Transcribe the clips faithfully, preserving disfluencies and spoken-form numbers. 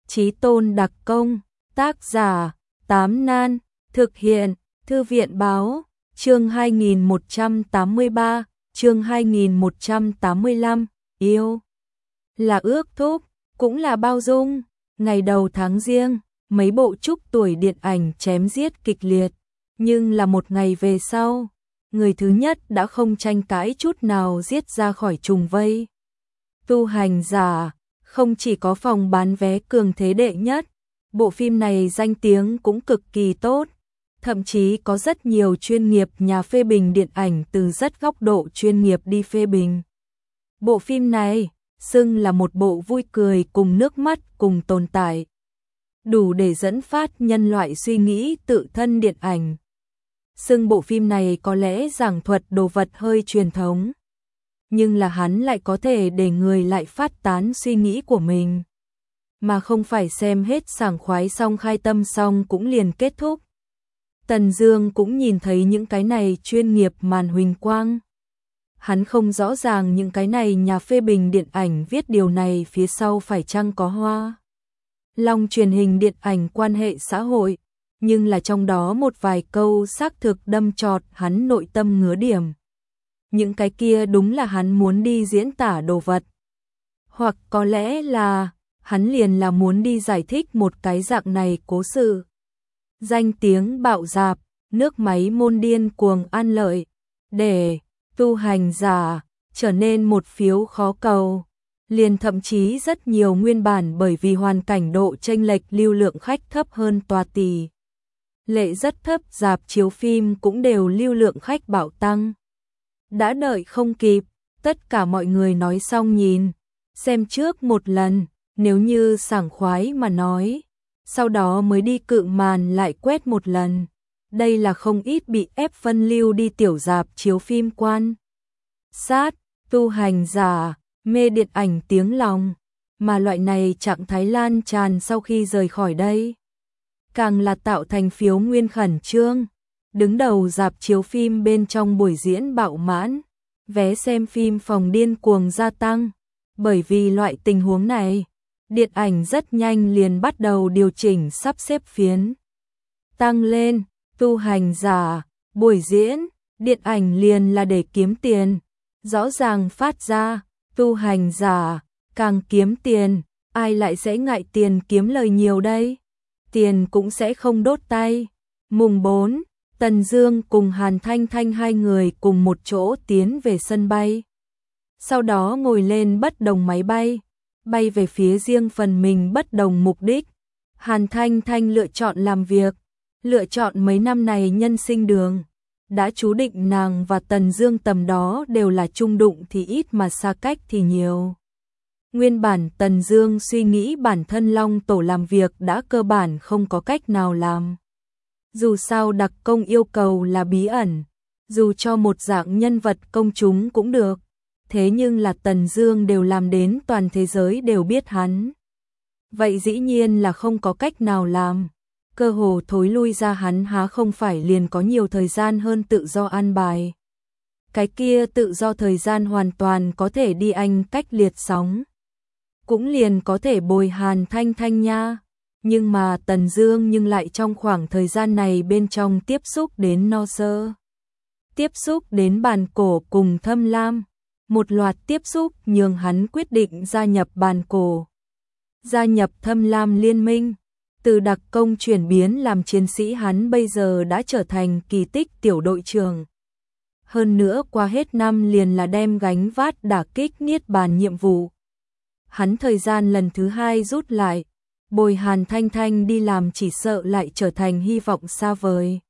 Chí Tôn đặc công, tác giả, Tám Nan, thực hiện, Thư viện báo, chương hai nghìn một trăm tám mươi ba, chương hai nghìn một trăm tám mươi lăm, yêu là ước thúc, cũng là bao dung. Ngày đầu tháng Giêng, mấy bộ chúc tuổi điện ảnh chém giết kịch liệt, nhưng là một ngày về sau, người thứ nhất đã không tranh cãi chút nào giết ra khỏi trùng vây. Tu hành giả, không chỉ có phòng bán vé cường thế đệ nhất, bộ phim này danh tiếng cũng cực kỳ tốt, thậm chí có rất nhiều chuyên nghiệp nhà phê bình điện ảnh từ rất góc độ chuyên nghiệp đi phê bình. Bộ phim này, xưng là một bộ vui cười cùng nước mắt cùng tồn tại, đủ để dẫn phát nhân loại suy nghĩ tự thân điện ảnh. Xưng bộ phim này có lẽ giảng thuật đồ vật hơi truyền thống, nhưng là hắn lại có thể để người lại phát tán suy nghĩ của mình, mà không phải xem hết sảng khoái xong khai tâm xong cũng liền kết thúc. Tần Dương cũng nhìn thấy những cái này chuyên nghiệp màn huỳnh quang. Hắn không rõ ràng những cái này nhà phê bình điện ảnh viết điều này phía sau phải chăng có Hoa Long truyền hình điện ảnh quan hệ xã hội, nhưng là trong đó một vài câu xác thực đâm chọt hắn nội tâm ngứa điểm. Những cái kia đúng là hắn muốn đi diễn tả đồ vật. Hoặc có lẽ là hắn liền là muốn đi giải thích một cái dạng này cố sự. Danh tiếng bạo dạp, nước máy môn điên cuồng an lợi, để tu hành giả trở nên một phiếu khó cầu. Liền thậm chí rất nhiều nguyên bản bởi vì hoàn cảnh độ chênh lệch lưu lượng khách thấp hơn tòa tỷ lệ rất thấp rạp chiếu phim cũng đều lưu lượng khách bạo tăng. Đã đợi không kịp, tất cả mọi người nói xong nhìn, xem trước một lần, nếu như sảng khoái mà nói, sau đó mới đi cự màn lại quét một lần. Đây là không ít bị ép phân lưu đi tiểu rạp chiếu phim quan sát, tu hành giả, mê điện ảnh tiếng lòng, mà loại này trạng thái lan tràn sau khi rời khỏi đây. Càng là tạo thành phiếu nguyên khẩn trương, đứng đầu rạp chiếu phim bên trong buổi diễn bạo mãn, vé xem phim phòng điên cuồng gia tăng. Bởi vì loại tình huống này, điện ảnh rất nhanh liền bắt đầu điều chỉnh sắp xếp phiến. Tăng lên, tu hành giả, buổi diễn, điện ảnh liền là để kiếm tiền, rõ ràng phát ra, tu hành giả, càng kiếm tiền, ai lại sẽ ngại tiền kiếm lời nhiều đây? Tiền cũng sẽ không đốt tay. Mùng bốn, Tần Dương cùng Hàn Thanh Thanh hai người cùng một chỗ tiến về sân bay. Sau đó ngồi lên bất đồng máy bay, bay về phía riêng phần mình bất đồng mục đích. Hàn Thanh Thanh lựa chọn làm việc, lựa chọn mấy năm này nhân sinh đường. Đã chú định nàng và Tần Dương tầm đó đều là chung đụng thì ít mà xa cách thì nhiều. Nguyên bản Tần Dương suy nghĩ bản thân Long Tổ làm việc đã cơ bản không có cách nào làm. Dù sao đặc công yêu cầu là bí ẩn, dù cho một dạng nhân vật công chúng cũng được, thế nhưng là Tần Dương đều làm đến toàn thế giới đều biết hắn. Vậy dĩ nhiên là không có cách nào làm, cơ hồ thối lui ra hắn há không phải liền có nhiều thời gian hơn tự do an bài. Cái kia tự do thời gian hoàn toàn có thể đi Anh cách liệt sóng, cũng liền có thể bồi Hàn Thanh Thanh nha. Nhưng mà Tần Dương nhưng lại trong khoảng thời gian này bên trong tiếp xúc đến No Sơ, tiếp xúc đến Bàn Cổ cùng Thâm Lam, một loạt tiếp xúc nhường hắn quyết định gia nhập Bàn Cổ, gia nhập Thâm Lam liên minh. Từ đặc công chuyển biến làm chiến sĩ, hắn bây giờ đã trở thành kỳ tích tiểu đội trưởng. Hơn nữa qua hết năm liền là đem gánh vác đả kích niết bàn nhiệm vụ. Hắn thời gian lần thứ hai rút lại, bồi Hàn Thanh Thanh đi làm chỉ sợ lại trở thành hy vọng xa vời.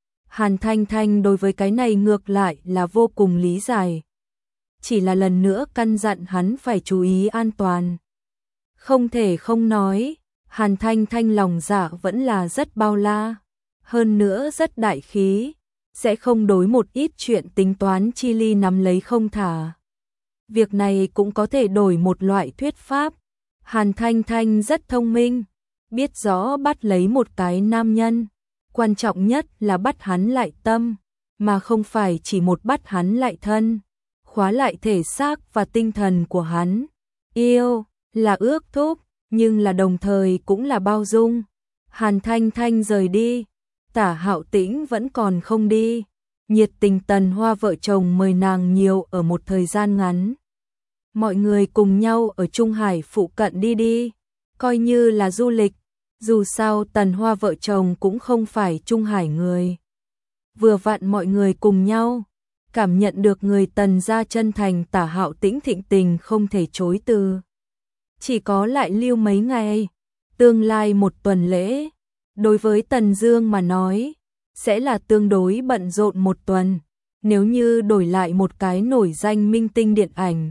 Hàn Thanh Thanh đối với cái này ngược lại là vô cùng lý giải, chỉ là lần nữa căn dặn hắn phải chú ý an toàn. Không thể không nói, Hàn Thanh Thanh lòng dạ vẫn là rất bao la, hơn nữa rất đại khí, sẽ không đối một ít chuyện tính toán chi ly nắm lấy không thả. Việc này cũng có thể đổi một loại thuyết pháp. Hàn Thanh Thanh rất thông minh, biết rõ bắt lấy một cái nam nhân, quan trọng nhất là bắt hắn lại tâm, mà không phải chỉ một bắt hắn lại thân, khóa lại thể xác và tinh thần của hắn. Yêu là ước thúc, nhưng là đồng thời cũng là bao dung. Hàn Thanh Thanh rời đi, Tả Hạo Tĩnh vẫn còn không đi. Nhiệt tình Tần Hoa vợ chồng mời nàng nhiều ở một thời gian ngắn. Mọi người cùng nhau ở Trung Hải phụ cận đi đi, coi như là du lịch. Dù sao Tần Hoa vợ chồng cũng không phải Trung Hải người. Vừa vặn mọi người cùng nhau, cảm nhận được người Tần gia chân thành, Tả Hạo Tĩnh thịnh tình không thể chối từ. Chỉ có lại lưu mấy ngày, tương lai một tuần lễ, đối với Tần Dương mà nói, sẽ là tương đối bận rộn một tuần. Nếu như đổi lại một cái nổi danh minh tinh điện ảnh,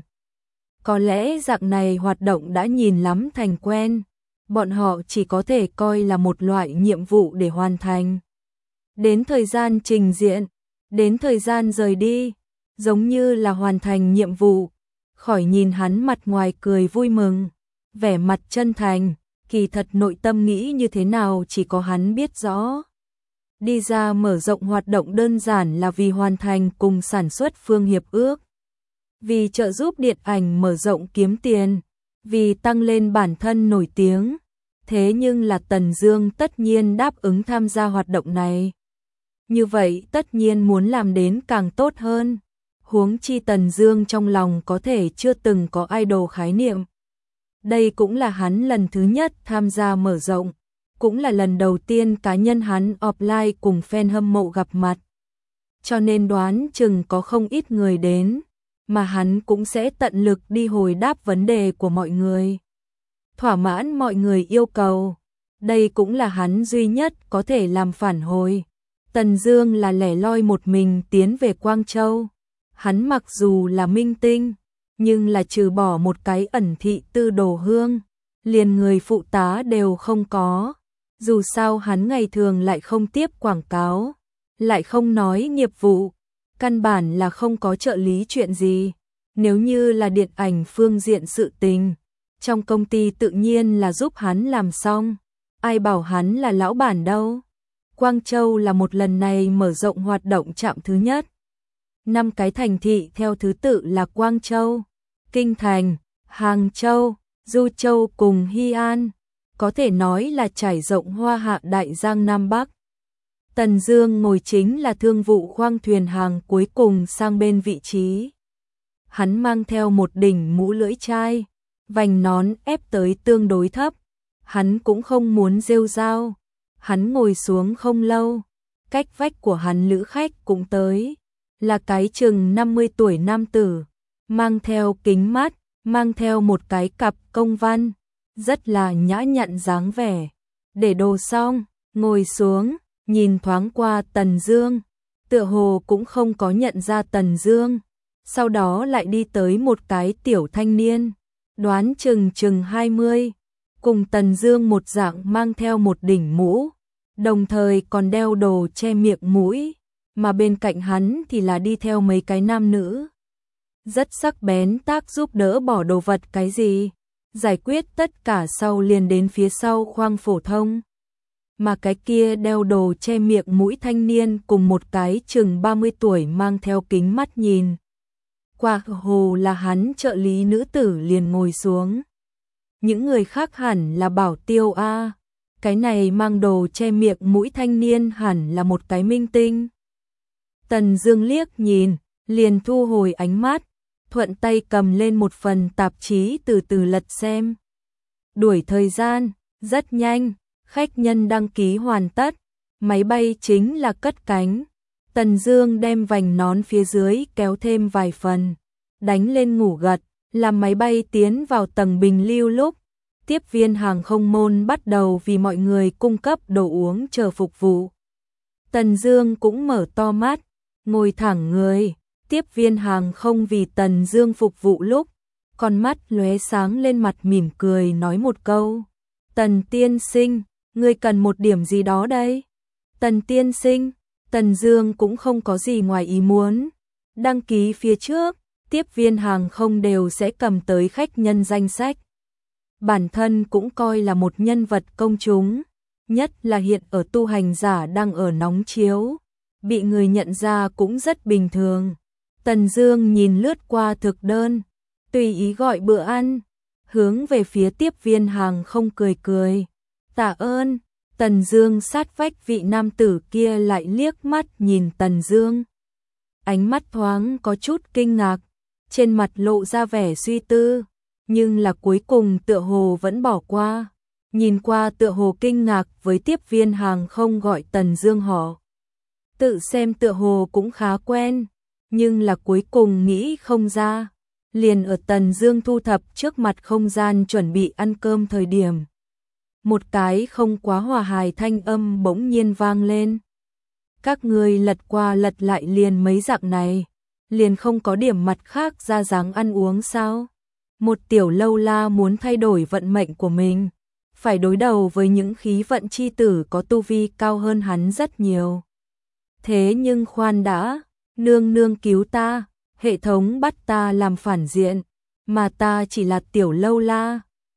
có lẽ dạng này hoạt động đã nhìn lắm thành quen, bọn họ chỉ có thể coi là một loại nhiệm vụ để hoàn thành. Đến thời gian trình diễn, đến thời gian rời đi, giống như là hoàn thành nhiệm vụ. Khỏi nhìn hắn mặt ngoài cười vui mừng, vẻ mặt chân thành, kỳ thật nội tâm nghĩ như thế nào chỉ có hắn biết rõ. Đi ra mở rộng hoạt động đơn giản là vì hoàn thành cùng sản xuất phương hiệp ước, vì trợ giúp điện ảnh mở rộng kiếm tiền, vì tăng lên bản thân nổi tiếng. Thế nhưng là Tần Dương tất nhiên đáp ứng tham gia hoạt động này. Như vậy tất nhiên muốn làm đến càng tốt hơn. Huống chi Tần Dương trong lòng có thể chưa từng có idol khái niệm. Đây cũng là hắn lần thứ nhất tham gia mở rộng, cũng là lần đầu tiên cá nhân hắn offline cùng fan hâm mộ gặp mặt. Cho nên đoán chừng có không ít người đến, mà hắn cũng sẽ tận lực đi hồi đáp vấn đề của mọi người, thỏa mãn mọi người yêu cầu. Đây cũng là hắn duy nhất có thể làm phản hồi. Tần Dương là lẻ loi một mình tiến về Quang Châu. Hắn mặc dù là minh tinh, nhưng là trừ bỏ một cái ẩn thị tư đồ hương, liền người phụ tá đều không có. Dù sao hắn ngày thường lại không tiếp quảng cáo, lại không nói nghiệp vụ, căn bản là không có trợ lý chuyện gì. Nếu như là điện ảnh phương diện sự tình, trong công ty tự nhiên là giúp hắn làm xong, ai bảo hắn là lão bản đâu. Quang Châu là một lần này mở rộng hoạt động trạm thứ nhất. Năm cái thành thị theo thứ tự là Quang Châu, Kinh Thành, Hàng Châu, Du Châu cùng Hy An, có thể nói là trải rộng hoa hạ đại giang Nam Bắc. Tần Dương ngồi chính là thương vụ khoang thuyền hàng cuối cùng sang bên vị trí. Hắn mang theo một đỉnh mũ lưỡi chai, vành nón ép tới tương đối thấp. Hắn cũng không muốn rêu rao. Hắn ngồi xuống không lâu, cách vách của hắn lữ khách cũng tới, là cái chừng năm mươi tuổi nam tử, mang theo kính mát, mang theo một cái cặp công văn, rất là nhã nhặn dáng vẻ. Để đồ xong, ngồi xuống, nhìn thoáng qua Tần Dương, tựa hồ cũng không có nhận ra Tần Dương. Sau đó lại đi tới một cái tiểu thanh niên, đoán chừng chừng hai mươi, cùng Tần Dương một dạng mang theo một đỉnh mũ, đồng thời còn đeo đồ che miệng mũi, mà bên cạnh hắn thì là đi theo mấy cái nam nữ. Rất sắc bén tác giúp đỡ bỏ đồ vật cái gì, giải quyết tất cả sau liền đến phía sau khoang phổ thông. Mà cái kia đeo đồ che miệng mũi thanh niên cùng một cái chừng ba mươi tuổi mang theo kính mắt nhìn qua hồ là hắn trợ lý nữ tử liền ngồi xuống. Những người khác hẳn là bảo tiêu a. Cái này mang đồ che miệng mũi thanh niên hẳn là một cái minh tinh. Tần Dương liếc nhìn, liền thu hồi ánh mắt, thuận tay cầm lên một phần tạp chí từ từ lật xem. Đuổi thời gian, rất nhanh, khách nhân đăng ký hoàn tất, máy bay chính là cất cánh. Tần Dương đem vành nón phía dưới kéo thêm vài phần, đánh lên ngủ gật, làm máy bay tiến vào tầng bình lưu lúc tiếp viên hàng không môn bắt đầu vì mọi người cung cấp đồ uống chờ phục vụ. Tần Dương cũng mở to mắt, ngồi thẳng người, tiếp viên hàng không vì Tần Dương phục vụ lúc, con mắt lóe sáng lên, mặt mỉm cười nói một câu: "Tần tiên sinh, ngươi cần một điểm gì đó đây?" "Tần tiên sinh." Tần Dương cũng không có gì ngoài ý muốn. Đăng ký phía trước, tiếp viên hàng không đều sẽ cầm tới khách nhân danh sách. Bản thân cũng coi là một nhân vật công chúng, nhất là hiện ở tu hành giả đang ở nóng chiếu, bị người nhận ra cũng rất bình thường. Tần Dương nhìn lướt qua thực đơn, tùy ý gọi bữa ăn, hướng về phía tiếp viên hàng không cười cười. Tạ ơn. Tần Dương sát vách vị nam tử kia lại liếc mắt nhìn Tần Dương. Ánh mắt thoáng có chút kinh ngạc, trên mặt lộ ra vẻ suy tư, nhưng là cuối cùng tựa hồ vẫn bỏ qua. Nhìn qua tựa hồ kinh ngạc với tiếp viên hàng không gọi Tần Dương họ. Tự xem tựa hồ cũng khá quen, nhưng là cuối cùng nghĩ không ra. Liền ở Tần Dương thu thập trước mặt không gian chuẩn bị ăn cơm thời điểm. Một cái không quá hòa hài thanh âm bỗng nhiên vang lên. Các người lật qua lật lại liền mấy dạng này, liền không có điểm mặt khác ra dáng ăn uống sao? Một tiểu lâu la muốn thay đổi vận mệnh của mình, phải đối đầu với những khí vận chi tử có tu vi cao hơn hắn rất nhiều. Thế nhưng khoan đã, nương nương cứu ta, hệ thống bắt ta làm phản diện, mà ta chỉ là tiểu lâu la,